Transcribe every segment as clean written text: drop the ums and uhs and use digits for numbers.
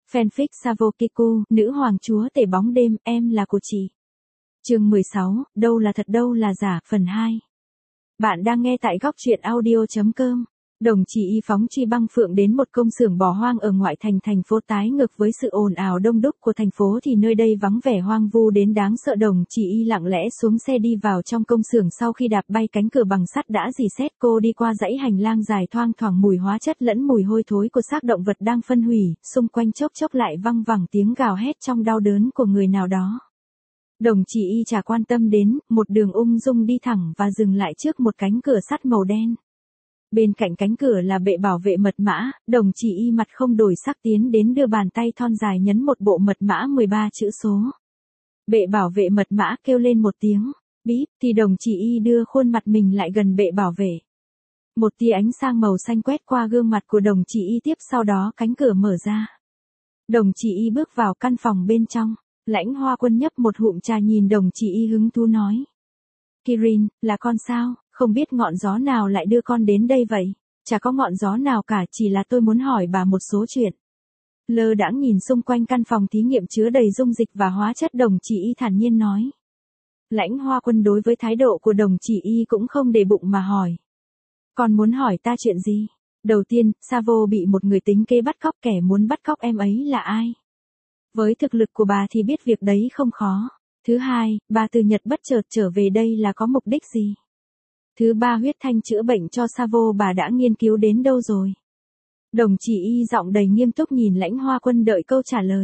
Fanfic Savo Kiku, nữ hoàng chúa tể bóng đêm, em là của chị. Chương 16, đâu là thật đâu là giả, phần 2. Bạn đang nghe tại góc truyện audio.com. Đồng chí Y phóng truy băng phượng đến một công xưởng bỏ hoang ở ngoại thành phố, tái ngược với sự ồn ào đông đúc của thành phố thì nơi đây vắng vẻ hoang vu đến đáng sợ. Đồng chí Y lặng lẽ xuống xe đi vào trong công xưởng. Sau khi đạp bay cánh cửa bằng sắt đã rỉ sét, cô đi qua dãy hành lang dài thoang thoảng mùi hóa chất lẫn mùi hôi thối của xác động vật đang phân hủy, xung quanh chốc chốc lại văng vẳng tiếng gào hét trong đau đớn của người nào đó. Đồng chí Y chả quan tâm đến, một đường ung dung đi thẳng và dừng lại trước một cánh cửa sắt màu đen. Bên cạnh cánh cửa là bệ bảo vệ mật mã. Đồng chí Y mặt không đổi sắc tiến đến, đưa bàn tay thon dài nhấn một bộ mật mã 13 chữ số. Bệ bảo vệ mật mã kêu lên một tiếng bíp thì đồng chí Y đưa khuôn mặt mình lại gần bệ bảo vệ. Một tia ánh sáng màu xanh quét qua gương mặt của đồng chí Y, tiếp sau đó cánh cửa mở ra. Đồng chí Y bước vào căn phòng bên trong. Lãnh Hoa Quân nhấp một hụm trà nhìn đồng chí Y hứng thú nói: Kirin, là con sao? Không biết ngọn gió nào lại đưa con đến đây vậy? Chả có ngọn gió nào cả, chỉ là tôi muốn hỏi bà một số chuyện. Lơ đãng nhìn xung quanh căn phòng thí nghiệm chứa đầy dung dịch và hóa chất, đồng chí Y thản nhiên nói. Lãnh Hoa Quân đối với thái độ của đồng chí Y cũng không để bụng mà hỏi: Con muốn hỏi ta chuyện gì? Đầu tiên, Savo bị một người tính kế bắt cóc, kẻ muốn bắt cóc em ấy là ai? Với thực lực của bà thì biết việc đấy không khó. Thứ hai, bà từ Nhật bất chợt trở về đây là có mục đích gì? Thứ ba, huyết thanh chữa bệnh cho Savo bà đã nghiên cứu đến đâu rồi? Đồng chí Y giọng đầy nghiêm túc nhìn Lãnh Hoa Quân đợi câu trả lời.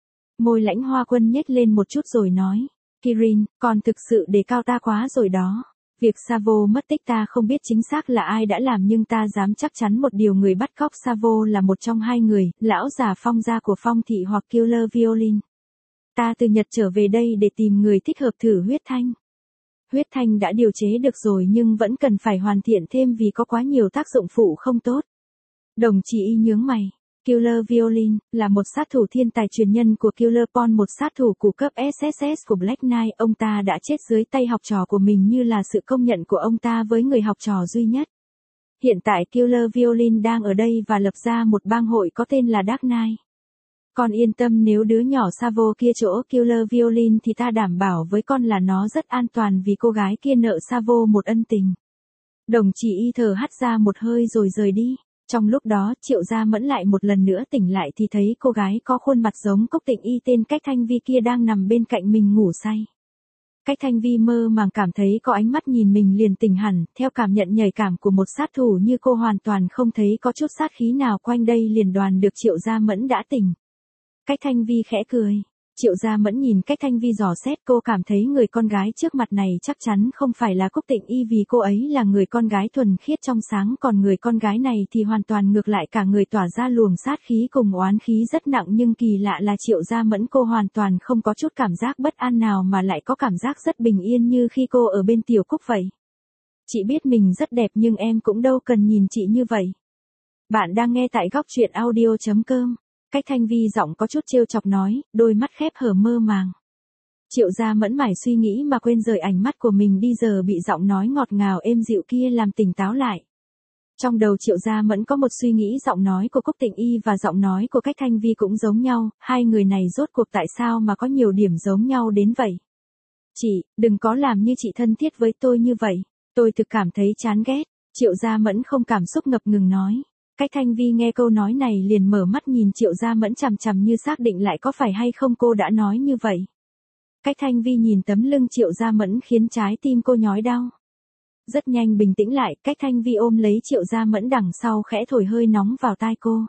Môi Lãnh Hoa Quân nhếch lên một chút rồi nói: Kirin, con thực sự đề cao ta quá rồi đó. Việc Savo mất tích ta không biết chính xác là ai đã làm, nhưng ta dám chắc chắn một điều, người bắt cóc Savo là một trong hai người, lão già Phong gia của Phong thị hoặc Killer Violin. Ta từ Nhật trở về đây để tìm người thích hợp thử huyết thanh. Huyết thanh đã điều chế được rồi nhưng vẫn cần phải hoàn thiện thêm vì có quá nhiều tác dụng phụ không tốt. Đồng chí Y nhướng mày. Killer Violin là một sát thủ thiên tài truyền nhân của Killer Pawn, một sát thủ của cấp SSS của Black Knight. Ông ta đã chết dưới tay học trò của mình, như là sự công nhận của ông ta với người học trò duy nhất. Hiện tại Killer Violin đang ở đây và lập ra một bang hội có tên là Dark Knight. Con yên tâm, nếu đứa nhỏ Savo kia chỗ Killer Violin thì ta đảm bảo với con là nó rất an toàn, vì cô gái kia nợ Savo một ân tình. Đồng chí Y thở hắt ra một hơi rồi rời đi. Trong lúc đó, Triệu Gia Mẫn lại một lần nữa tỉnh lại thì thấy cô gái có khuôn mặt giống Cốc Tịnh Y tên Cách Thanh Vi kia đang nằm bên cạnh mình ngủ say. Cách Thanh Vi mơ màng cảm thấy có ánh mắt nhìn mình liền tỉnh hẳn, theo cảm nhận nhạy cảm của một sát thủ như cô hoàn toàn không thấy có chút sát khí nào quanh đây, liền đoán được Triệu Gia Mẫn đã tỉnh. Cách Thanh Vi khẽ cười. Triệu Gia Mẫn nhìn Cách Thanh Vi dò xét, cô cảm thấy người con gái trước mặt này chắc chắn không phải là Cốc Tịnh Y, vì cô ấy là người con gái thuần khiết trong sáng, còn người con gái này thì hoàn toàn ngược lại, cả người tỏa ra luồng sát khí cùng oán khí rất nặng. Nhưng kỳ lạ là Triệu Gia Mẫn cô hoàn toàn không có chút cảm giác bất an nào, mà lại có cảm giác rất bình yên như khi cô ở bên Tiểu Cúc vậy. Chị biết mình rất đẹp nhưng em cũng đâu cần nhìn chị như vậy. Bạn đang nghe tại góc truyện audio.com. Cách Thanh Vi giọng có chút trêu chọc nói, đôi mắt khép hờ mơ màng. Triệu Gia Mẫn mải suy nghĩ mà quên rời ánh mắt của mình đi, giờ bị giọng nói ngọt ngào êm dịu kia làm tỉnh táo lại. Trong đầu Triệu Gia Mẫn có một suy nghĩ, giọng nói của Cốc Tịnh Y và giọng nói của Cách Thanh Vi cũng giống nhau, hai người này rốt cuộc tại sao mà có nhiều điểm giống nhau đến vậy? Chị, đừng có làm như chị thân thiết với tôi như vậy, tôi thực cảm thấy chán ghét. Triệu Gia Mẫn không cảm xúc ngập ngừng nói. Cách Thanh Vi nghe câu nói này liền mở mắt nhìn Triệu Gia Mẫn chằm chằm như xác định lại có phải hay không cô đã nói như vậy. Cách Thanh Vi nhìn tấm lưng Triệu Gia Mẫn khiến trái tim cô nhói đau. Rất nhanh bình tĩnh lại, Cách Thanh Vi ôm lấy Triệu Gia Mẫn đằng sau khẽ thổi hơi nóng vào tai cô.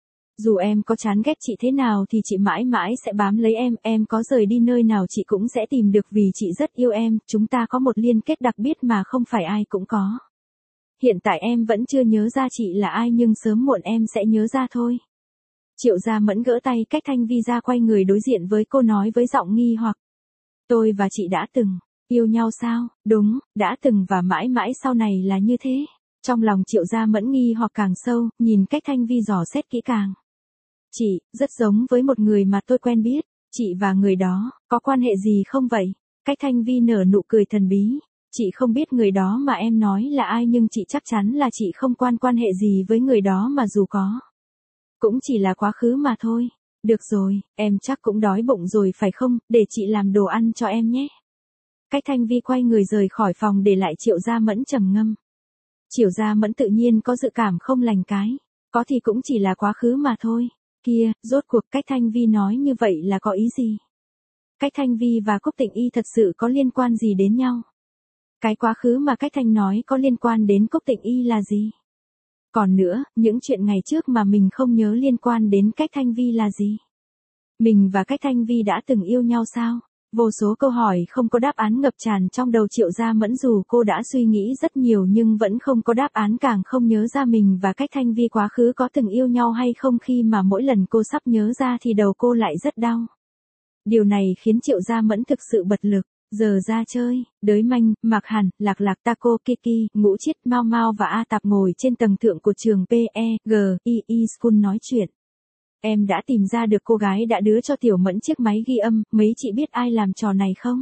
Dù em có chán ghét chị thế nào thì chị mãi mãi sẽ bám lấy em có rời đi nơi nào chị cũng sẽ tìm được, vì chị rất yêu em, chúng ta có một liên kết đặc biệt mà không phải ai cũng có. Hiện tại em vẫn chưa nhớ ra chị là ai, nhưng sớm muộn em sẽ nhớ ra thôi. Triệu Gia Mẫn gỡ tay Cách Thanh Vi ra, quay người đối diện với cô nói với giọng nghi hoặc. Tôi và chị đã từng yêu nhau sao? Đúng, đã từng và mãi mãi sau này là như thế. Trong lòng Triệu Gia Mẫn nghi hoặc càng sâu, nhìn Cách Thanh Vi dò xét kỹ càng. Chị, rất giống với một người mà tôi quen biết. Chị và người đó, có quan hệ gì không vậy? Cách Thanh Vi nở nụ cười thần bí. Chị không biết người đó mà em nói là ai, nhưng chị chắc chắn là chị không quan hệ gì với người đó, mà dù có, cũng chỉ là quá khứ mà thôi. Được rồi, em chắc cũng đói bụng rồi phải không, để chị làm đồ ăn cho em nhé. Cách Thanh Vi quay người rời khỏi phòng để lại Triệu Gia Mẫn trầm ngâm. Triệu Gia Mẫn tự nhiên có dự cảm không lành cái. Có thì cũng chỉ là quá khứ mà thôi. Kia, rốt cuộc Cách Thanh Vi nói như vậy là có ý gì? Cách Thanh Vi và Cúc Tịnh Y thật sự có liên quan gì đến nhau? Cái quá khứ mà Cách Thanh nói có liên quan đến Cúc Tịnh Y là gì? Còn nữa, những chuyện ngày trước mà mình không nhớ liên quan đến Cách Thanh Vi là gì? Mình và Cách Thanh Vi đã từng yêu nhau sao? Vô số câu hỏi không có đáp án ngập tràn trong đầu Triệu Gia Mẫn, dù cô đã suy nghĩ rất nhiều nhưng vẫn không có đáp án, càng không nhớ ra mình và Cách Thanh Vi quá khứ có từng yêu nhau hay không, khi mà mỗi lần cô sắp nhớ ra thì đầu cô lại rất đau. Điều này khiến Triệu Gia Mẫn thực sự bật lực. Giờ ra chơi, Đới Manh, Mạc Hàn, Lạc Lạc, Taco, Kiki, Ngũ Chiết, Mao Mao và A Tạp ngồi trên tầng thượng của trường PEGII School nói chuyện. Em đã tìm ra được cô gái đã đưa cho Tiểu Mẫn chiếc máy ghi âm, mấy chị biết ai làm trò này không?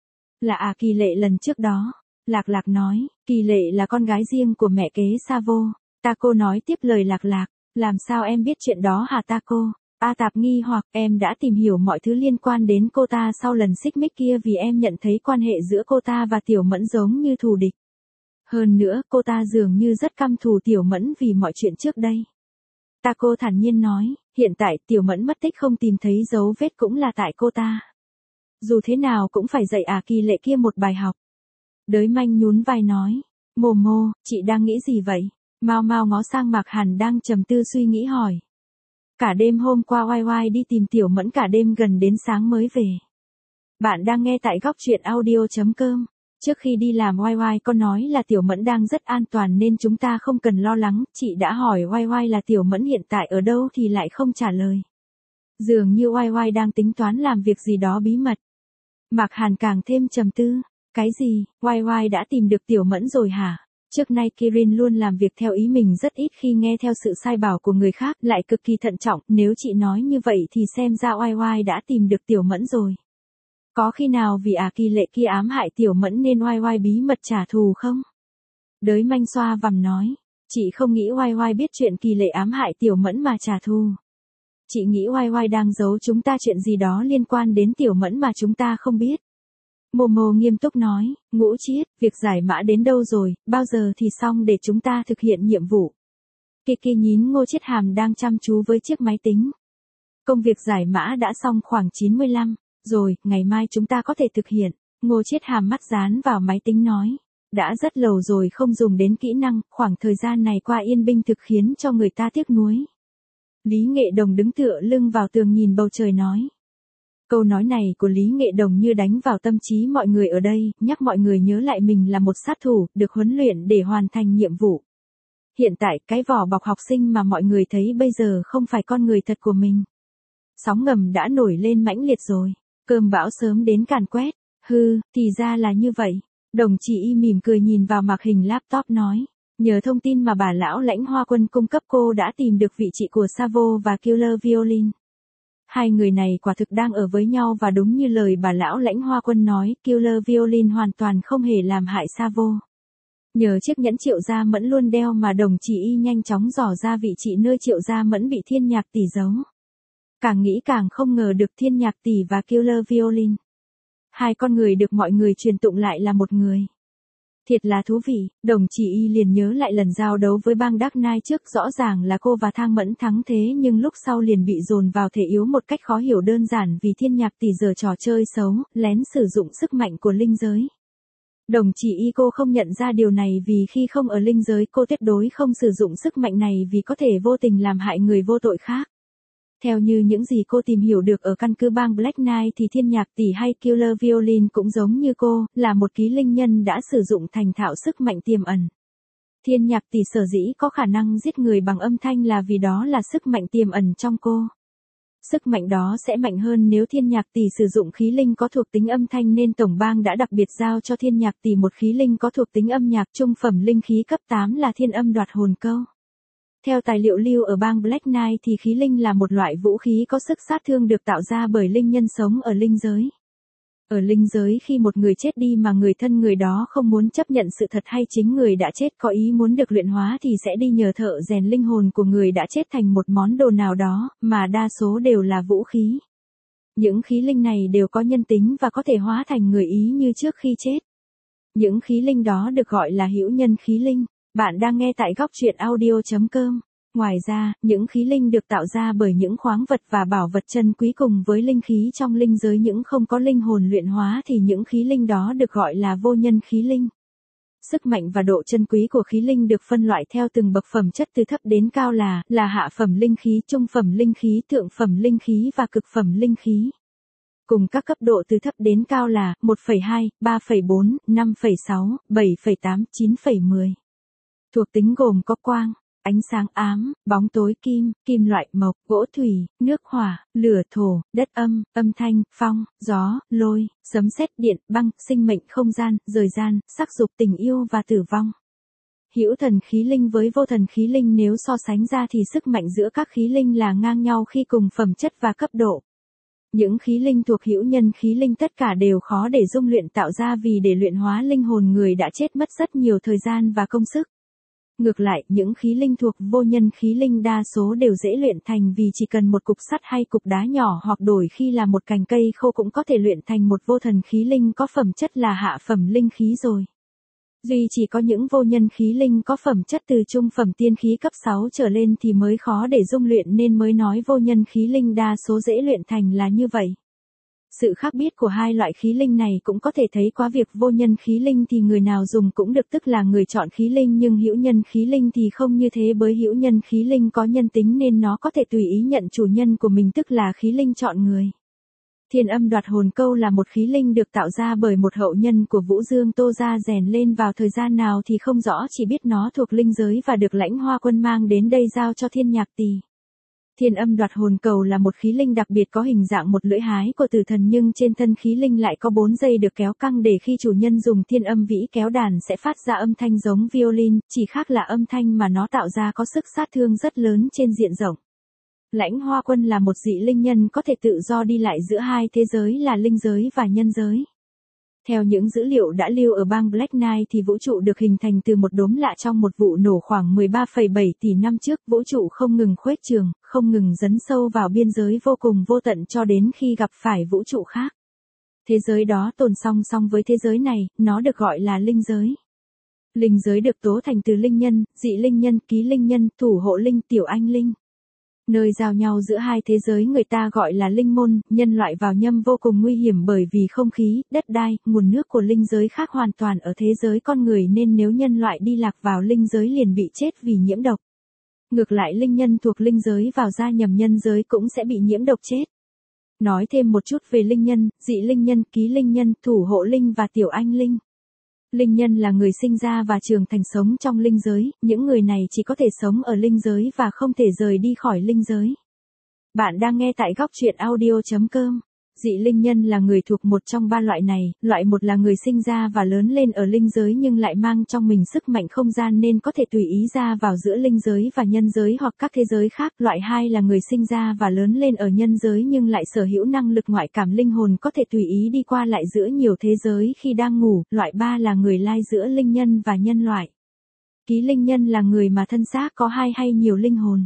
Là Kỳ Lệ lần trước đó. Lạc Lạc nói, Kỳ Lệ là con gái riêng của mẹ kế Savo. Taco nói tiếp lời Lạc Lạc, làm sao em biết chuyện đó hả Taco? A Tạp nghi hoặc, em đã tìm hiểu mọi thứ liên quan đến cô ta sau lần xích mích kia vì em nhận thấy quan hệ giữa cô ta và Tiểu Mẫn giống như thù địch. Hơn nữa, cô ta dường như rất căm thù Tiểu Mẫn vì mọi chuyện trước đây. Taco thản nhiên nói, hiện tại Tiểu Mẫn mất tích không tìm thấy dấu vết cũng là tại cô ta. Dù thế nào cũng phải dạy Kỳ Lệ kia một bài học. Đới Manh nhún vai nói, Mô, chị đang nghĩ gì vậy? Mao Mao ngó sang Mạc Hàn đang trầm tư suy nghĩ hỏi. Cả đêm hôm qua Oai Oai đi tìm Tiểu Mẫn cả đêm gần đến sáng mới về. Bạn đang nghe tại góc truyện audio.com. Trước khi đi làm Oai Oai có nói là Tiểu Mẫn đang rất an toàn nên chúng ta không cần lo lắng. Chị đã hỏi Oai Oai là Tiểu Mẫn hiện tại ở đâu thì lại không trả lời. Dường như Oai Oai đang tính toán làm việc gì đó bí mật. Mạc Hàn càng thêm trầm tư. Cái gì, Oai Oai đã tìm được Tiểu Mẫn rồi hả? Trước nay Kirin luôn làm việc theo ý mình, rất ít khi nghe theo sự sai bảo của người khác, lại cực kỳ thận trọng. Nếu chị nói như vậy thì xem ra Oai Oai đã tìm được Tiểu Mẫn rồi. Có khi nào vì Kỳ Lệ kia ám hại Tiểu Mẫn nên Oai Oai bí mật trả thù không? Đới Manh xoa vằm nói, chị không nghĩ Oai Oai biết chuyện Kỳ Lệ ám hại Tiểu Mẫn mà trả thù. Chị nghĩ Oai Oai đang giấu chúng ta chuyện gì đó liên quan đến Tiểu Mẫn mà chúng ta không biết. Momo nghiêm túc nói, Ngũ Chiết, việc giải mã đến đâu rồi, bao giờ thì xong để chúng ta thực hiện nhiệm vụ. Kiki nhín Ngô Chiết Hàm đang chăm chú với chiếc máy tính. Công việc giải mã đã xong khoảng 95, rồi, ngày mai chúng ta có thể thực hiện. Ngô Chiết Hàm mắt dán vào máy tính nói, đã rất lâu rồi không dùng đến kỹ năng, khoảng thời gian này qua yên bình thực khiến cho người ta tiếc nuối. Lý Nghệ Đồng đứng tựa lưng vào tường nhìn bầu trời nói. Câu nói này của Lý Nghệ Đồng như đánh vào tâm trí mọi người ở đây, nhắc mọi người nhớ lại mình là một sát thủ, được huấn luyện để hoàn thành nhiệm vụ. Hiện tại, cái vỏ bọc học sinh mà mọi người thấy bây giờ không phải con người thật của mình. Sóng ngầm đã nổi lên mãnh liệt rồi, cơn bão sớm đến càn quét. Thì ra là như vậy. Đồng Chỉ Y mỉm cười nhìn vào màn hình laptop nói. Nhờ thông tin mà bà lão Lãnh Hoa Quân cung cấp, cô đã tìm được vị trí của Savo và Killer Violin. Hai người này quả thực đang ở với nhau và đúng như lời bà lão Lãnh Hoa Quân nói, Killer Violin hoàn toàn không hề làm hại Savo. Nhờ chiếc nhẫn Triệu Gia Mẫn luôn đeo mà Đồng Chỉ Y nhanh chóng dò ra vị trí nơi Triệu Gia Mẫn bị Thiên Nhạc Tỷ giấu. Càng nghĩ càng không ngờ được Thiên Nhạc Tỷ và Killer Violin. Hai con người được mọi người truyền tụng lại là một người. Thiệt là thú vị, Đồng Chỉ Y liền nhớ lại lần giao đấu với bang Dark Knight trước, rõ ràng là cô và Thang Mẫn thắng thế nhưng lúc sau liền bị dồn vào thể yếu một cách khó hiểu đơn giản vì Thiên Nhạc Tỷ giở trò chơi xấu, lén sử dụng sức mạnh của linh giới. Đồng Chỉ Y cô không nhận ra điều này vì khi không ở linh giới cô tuyệt đối không sử dụng sức mạnh này vì có thể vô tình làm hại người vô tội khác. Theo như những gì cô tìm hiểu được ở căn cứ bang Black Knight thì Thiên Nhạc Tỷ hay Killer Violin cũng giống như cô, là một ký linh nhân đã sử dụng thành thạo sức mạnh tiềm ẩn. Thiên Nhạc Tỷ sở dĩ có khả năng giết người bằng âm thanh là vì đó là sức mạnh tiềm ẩn trong cô. Sức mạnh đó sẽ mạnh hơn nếu Thiên Nhạc Tỷ sử dụng khí linh có thuộc tính âm thanh nên Tổng bang đã đặc biệt giao cho Thiên Nhạc Tỷ một khí linh có thuộc tính âm nhạc trung phẩm linh khí cấp 8 là Thiên Âm Đoạt Hồn Câu. Theo tài liệu lưu ở bang Black Knight thì khí linh là một loại vũ khí có sức sát thương được tạo ra bởi linh nhân sống ở linh giới. Ở linh giới khi một người chết đi mà người thân người đó không muốn chấp nhận sự thật hay chính người đã chết có ý muốn được luyện hóa thì sẽ đi nhờ thợ rèn linh hồn của người đã chết thành một món đồ nào đó, mà đa số đều là vũ khí. Những khí linh này đều có nhân tính và có thể hóa thành người ý như trước khi chết. Những khí linh đó được gọi là hữu nhân khí linh. Bạn đang nghe tại góc truyện audio.com. Ngoài ra, những khí linh được tạo ra bởi những khoáng vật và bảo vật chân quý cùng với linh khí trong linh giới những không có linh hồn luyện hóa thì những khí linh đó được gọi là vô nhân khí linh. Sức mạnh và độ chân quý của khí linh được phân loại theo từng bậc phẩm chất từ thấp đến cao là hạ phẩm linh khí, trung phẩm linh khí, thượng phẩm linh khí và cực phẩm linh khí. Cùng các cấp độ từ thấp đến cao là 1,2, 3,4, 5,6, 7,8, 9,10. Thuộc tính gồm có quang, ánh sáng ám, bóng tối kim, kim loại mộc, gỗ thủy, nước hỏa, lửa thổ, đất âm, âm thanh, phong, gió, lôi, sấm sét điện, băng, sinh mệnh không gian, rời gian, sắc dục tình yêu và tử vong. Hữu thần khí linh với vô thần khí linh nếu so sánh ra thì sức mạnh giữa các khí linh là ngang nhau khi cùng phẩm chất và cấp độ. Những khí linh thuộc hữu nhân khí linh tất cả đều khó để dung luyện tạo ra vì để luyện hóa linh hồn người đã chết mất rất nhiều thời gian và công sức. Ngược lại, những khí linh thuộc vô nhân khí linh đa số đều dễ luyện thành vì chỉ cần một cục sắt hay cục đá nhỏ hoặc đổi khi là một cành cây khô cũng có thể luyện thành một vô thần khí linh có phẩm chất là hạ phẩm linh khí rồi. Duy chỉ có những vô nhân khí linh có phẩm chất từ trung phẩm tiên khí cấp 6 trở lên thì mới khó để dung luyện nên mới nói vô nhân khí linh đa số dễ luyện thành là như vậy. Sự khác biệt của hai loại khí linh này cũng có thể thấy qua việc vô nhân khí linh thì người nào dùng cũng được tức là người chọn khí linh nhưng hữu nhân khí linh thì không như thế bởi hữu nhân khí linh có nhân tính nên nó có thể tùy ý nhận chủ nhân của mình tức là khí linh chọn người. Thiên âm đoạt hồn câu là một khí linh được tạo ra bởi một hậu nhân của Vũ Dương Tô Gia rèn lên vào thời gian nào thì không rõ chỉ biết nó thuộc linh giới và được Lãnh Hoa Quân mang đến đây giao cho Thiên Nhạc Tỳ. Thiên âm đoạt hồn cầu là một khí linh đặc biệt có hình dạng một lưỡi hái của tử thần nhưng trên thân khí linh lại có 4 dây được kéo căng để khi chủ nhân dùng thiên âm vĩ kéo đàn sẽ phát ra âm thanh giống violin, chỉ khác là âm thanh mà nó tạo ra có sức sát thương rất lớn trên diện rộng. Lãnh Hoa Quân là một dị linh nhân có thể tự do đi lại giữa hai thế giới là linh giới và nhân giới. Theo những dữ liệu đã lưu ở bang Black Knight thì vũ trụ được hình thành từ một đốm lạ trong một vụ nổ khoảng 13,7 tỷ năm trước. Vũ trụ không ngừng khuếch trường, không ngừng dấn sâu vào biên giới vô cùng vô tận cho đến khi gặp phải vũ trụ khác. Thế giới đó tồn song song với thế giới này, nó được gọi là linh giới. Linh giới được tố thành từ linh nhân, dị linh nhân, ký linh nhân, thủ hộ linh, tiểu anh linh. Nơi giao nhau giữa hai thế giới người ta gọi là linh môn, nhân loại vào nhâm vô cùng nguy hiểm bởi vì không khí, đất đai, nguồn nước của linh giới khác hoàn toàn ở thế giới con người nên nếu nhân loại đi lạc vào linh giới liền bị chết vì nhiễm độc. Ngược lại linh nhân thuộc linh giới vào gia nhầm nhân giới cũng sẽ bị nhiễm độc chết. Nói thêm một chút về linh nhân, dị linh nhân, ký linh nhân, thủ hộ linh và tiểu anh linh. Linh nhân là người sinh ra và trưởng thành sống trong linh giới, những người này chỉ có thể sống ở linh giới và không thể rời đi khỏi linh giới. Bạn đang nghe tại góc truyện audio.com. Dị linh nhân là người thuộc một trong ba loại này, loại một là người sinh ra và lớn lên ở linh giới nhưng lại mang trong mình sức mạnh không gian nên có thể tùy ý ra vào giữa linh giới và nhân giới hoặc các thế giới khác. Loại hai là người sinh ra và lớn lên ở nhân giới nhưng lại sở hữu năng lực ngoại cảm linh hồn có thể tùy ý đi qua lại giữa nhiều thế giới khi đang ngủ. Loại ba là người lai giữa linh nhân và nhân loại. Ký linh nhân là người mà thân xác có hai hay nhiều linh hồn.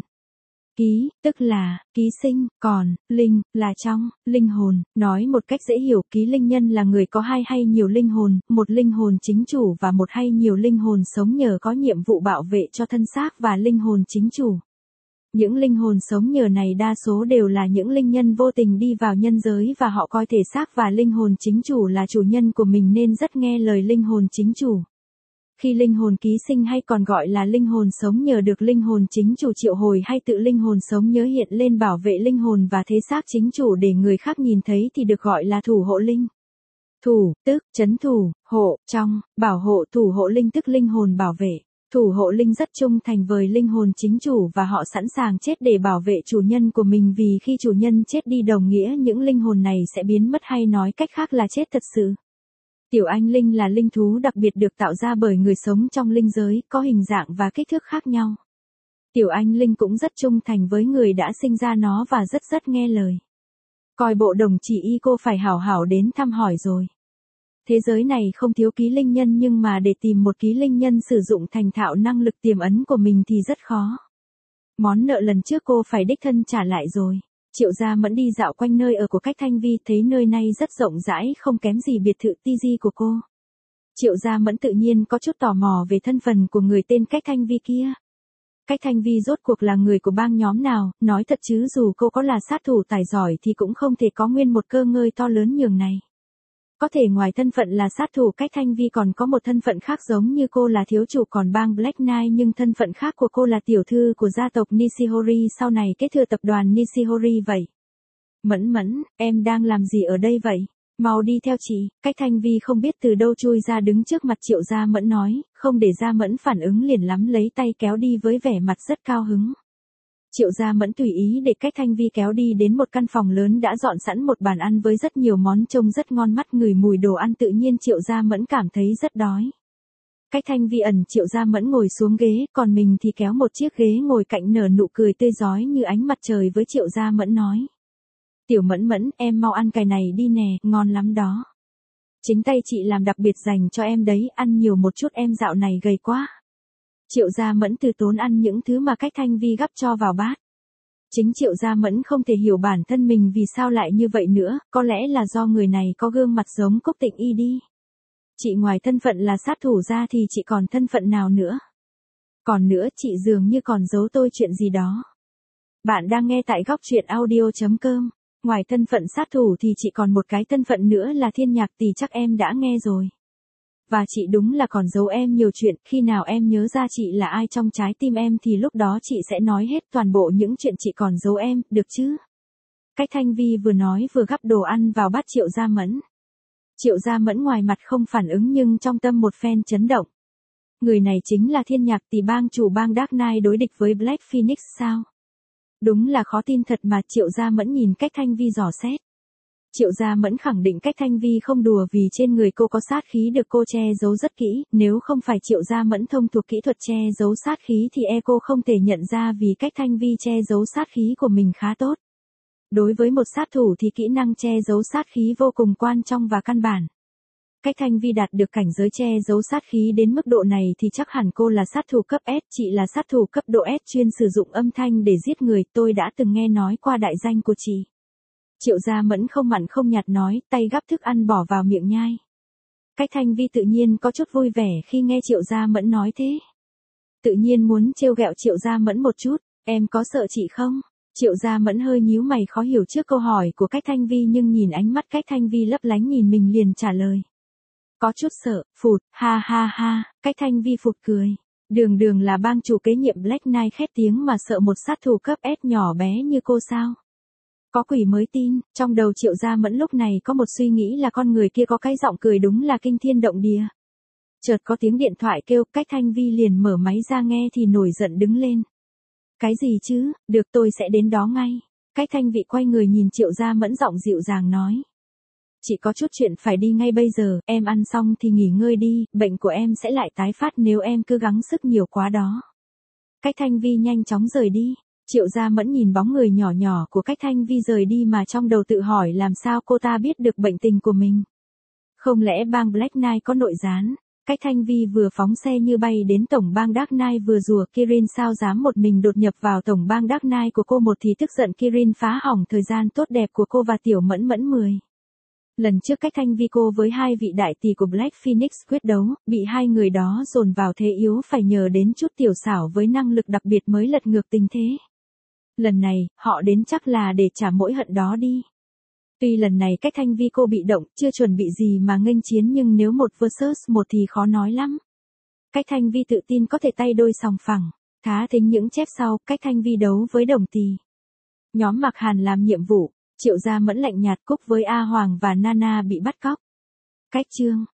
Ký, tức là, ký sinh, còn, linh, là trong, linh hồn, nói một cách dễ hiểu, ký linh nhân là người có hai hay nhiều linh hồn, một linh hồn chính chủ và một hay nhiều linh hồn sống nhờ có nhiệm vụ bảo vệ cho thân xác và linh hồn chính chủ. Những linh hồn sống nhờ này đa số đều là những linh nhân vô tình đi vào nhân giới và họ coi thể xác và linh hồn chính chủ là chủ nhân của mình nên rất nghe lời linh hồn chính chủ. Khi linh hồn ký sinh hay còn gọi là linh hồn sống nhờ được linh hồn chính chủ triệu hồi hay tự linh hồn sống nhớ hiện lên bảo vệ linh hồn và thế xác chính chủ để người khác nhìn thấy thì được gọi là thủ hộ linh. Thủ, tức, trấn thủ, hộ, trong, bảo hộ thủ hộ linh tức linh hồn bảo vệ. Thủ hộ linh rất trung thành với linh hồn chính chủ và họ sẵn sàng chết để bảo vệ chủ nhân của mình vì khi chủ nhân chết đi đồng nghĩa những linh hồn này sẽ biến mất hay nói cách khác là chết thật sự. Tiểu anh linh là linh thú đặc biệt được tạo ra bởi người sống trong linh giới, có hình dạng và kích thước khác nhau. Tiểu anh linh cũng rất trung thành với người đã sinh ra nó và rất nghe lời. Coi bộ Đồng chỉ y cô phải hảo hảo đến thăm hỏi rồi. Thế giới này không thiếu ký linh nhân nhưng mà để tìm một ký linh nhân sử dụng thành thạo năng lực tiềm ấn của mình thì rất khó. Món nợ lần trước cô phải đích thân trả lại rồi. Triệu Gia Mẫn đi dạo quanh nơi ở của Cách Thanh Vi, thấy nơi này rất rộng rãi, không kém gì biệt thự Tigi của cô. Triệu Gia Mẫn tự nhiên có chút tò mò về thân phận của người tên Cách Thanh Vi kia. Cách Thanh Vi rốt cuộc là người của bang nhóm nào, nói thật chứ dù cô có là sát thủ tài giỏi thì cũng không thể có nguyên một cơ ngơi to lớn nhường này. Có thể ngoài thân phận là sát thủ, Cách Thanh Vi còn có một thân phận khác, giống như cô là thiếu chủ còn bang Black Knight, nhưng thân phận khác của cô là tiểu thư của gia tộc Nishihori, sau này kế thừa tập đoàn Nishihori vậy. Mẫn Mẫn, em đang làm gì ở đây vậy? Mau đi theo chị. Cách Thanh Vi không biết từ đâu chui ra đứng trước mặt Triệu Gia Mẫn nói, không để Gia Mẫn phản ứng liền lắm lấy tay kéo đi với vẻ mặt rất cao hứng. Triệu Gia Mẫn tùy ý để Cách Thanh Vi kéo đi đến một căn phòng lớn đã dọn sẵn một bàn ăn với rất nhiều món trông rất ngon mắt, ngửi mùi đồ ăn tự nhiên Triệu Gia Mẫn cảm thấy rất đói. Cách Thanh Vi ẩn Triệu Gia Mẫn ngồi xuống ghế, còn mình thì kéo một chiếc ghế ngồi cạnh, nở nụ cười tươi rói như ánh mặt trời với Triệu Gia Mẫn nói. Tiểu Mẫn Mẫn, em mau ăn cái này đi nè, ngon lắm đó. Chính tay chị làm đặc biệt dành cho em đấy, ăn nhiều một chút, em dạo này gầy quá. Triệu Gia Mẫn từ tốn ăn những thứ mà Cách Thanh Vi gắp cho vào bát. Chính Triệu Gia Mẫn không thể hiểu bản thân mình vì sao lại như vậy nữa, có lẽ là do người này có gương mặt giống Cúc Tịnh Y đi. Chị ngoài thân phận là sát thủ ra thì chị còn thân phận nào nữa? Còn nữa, chị dường như còn giấu tôi chuyện gì đó. Bạn đang nghe tại góc truyện audio.com. Ngoài thân phận sát thủ thì chị còn một cái thân phận nữa là thiên nhạc tỷ, chắc em đã nghe rồi. Và chị đúng là còn giấu em nhiều chuyện, khi nào em nhớ ra chị là ai trong trái tim em thì lúc đó chị sẽ nói hết toàn bộ những chuyện chị còn giấu em, được chứ? Cách Thanh Vi vừa nói vừa gắp đồ ăn vào bát Triệu Gia Mẫn. Triệu Gia Mẫn ngoài mặt không phản ứng nhưng trong tâm một phen chấn động. Người này chính là thiên nhạc tỷ, bang chủ bang Dark Knight đối địch với Black Phoenix sao? Đúng là khó tin thật mà. Triệu Gia Mẫn nhìn Cách Thanh Vi dò xét. Triệu Gia Mẫn khẳng định Cách Thanh Vi không đùa vì trên người cô có sát khí được cô che giấu rất kỹ, nếu không phải Triệu Gia Mẫn thông thuộc kỹ thuật che giấu sát khí thì cô không thể nhận ra vì Cách Thanh Vi che giấu sát khí của mình khá tốt. Đối với một sát thủ thì kỹ năng che giấu sát khí vô cùng quan trọng và căn bản. Cách Thanh Vi đạt được cảnh giới che giấu sát khí đến mức độ này thì chắc hẳn cô là sát thủ cấp S, chị là sát thủ cấp độ S chuyên sử dụng âm thanh để giết người, tôi đã từng nghe nói qua đại danh của chị. Triệu Gia Mẫn không mặn không nhạt nói, tay gắp thức ăn bỏ vào miệng nhai. Cách Thanh Vi tự nhiên có chút vui vẻ khi nghe Triệu Gia Mẫn nói thế. Tự nhiên muốn trêu ghẹo Triệu Gia Mẫn một chút, em có sợ chị không? Triệu Gia Mẫn hơi nhíu mày khó hiểu trước câu hỏi của Cách Thanh Vi nhưng nhìn ánh mắt Cách Thanh Vi lấp lánh nhìn mình liền trả lời. Có chút sợ, phụt, ha ha ha, Cách Thanh Vi phụt cười. Đường đường là bang chủ kế nhiệm Black Knight khét tiếng mà sợ một sát thủ cấp S nhỏ bé như cô sao? Có quỷ mới tin, trong đầu Triệu Gia Mẫn lúc này có một suy nghĩ là con người kia có cái giọng cười đúng là kinh thiên động địa. Chợt có tiếng điện thoại kêu, Cách Thanh Vi liền mở máy ra nghe thì nổi giận đứng lên. Cái gì chứ, được tôi sẽ đến đó ngay. Cách Thanh Vi quay người nhìn Triệu Gia Mẫn giọng dịu dàng nói. Chị có chút chuyện phải đi ngay bây giờ, em ăn xong thì nghỉ ngơi đi, bệnh của em sẽ lại tái phát nếu em cứ gắng sức nhiều quá đó. Cách Thanh Vi nhanh chóng rời đi. Triệu Gia Mẫn nhìn bóng người nhỏ nhỏ của Cách Thanh Vi rời đi mà trong đầu tự hỏi làm sao cô ta biết được bệnh tình của mình. Không lẽ bang Black Knight có nội gián? Cách Thanh Vi vừa phóng xe như bay đến tổng bang Dark Knight vừa rủa Kirin sao dám một mình đột nhập vào tổng bang Dark Knight của cô, một thì tức giận Kirin phá hỏng thời gian tốt đẹp của cô và Tiểu Mẫn Mẫn 10. Lần trước Cách Thanh Vi cô với hai vị đại tỷ của Black Phoenix quyết đấu, bị hai người đó dồn vào thế yếu phải nhờ đến chút tiểu xảo với năng lực đặc biệt mới lật ngược tình thế. Lần này, họ đến chắc là để trả mỗi hận đó đi. Tuy lần này Cách Thanh Vi cô bị động, chưa chuẩn bị gì mà nghênh chiến nhưng nếu một versus một thì khó nói lắm. Cách Thanh Vi tự tin có thể tay đôi sòng phẳng. Thá thính những chép sau, Cách Thanh Vi đấu với Đồng Tì. Nhóm Mạc Hàn làm nhiệm vụ, Triệu Gia Mẫn lạnh nhạt, Cúc với A Hoàng và Nana bị bắt cóc. Cách chương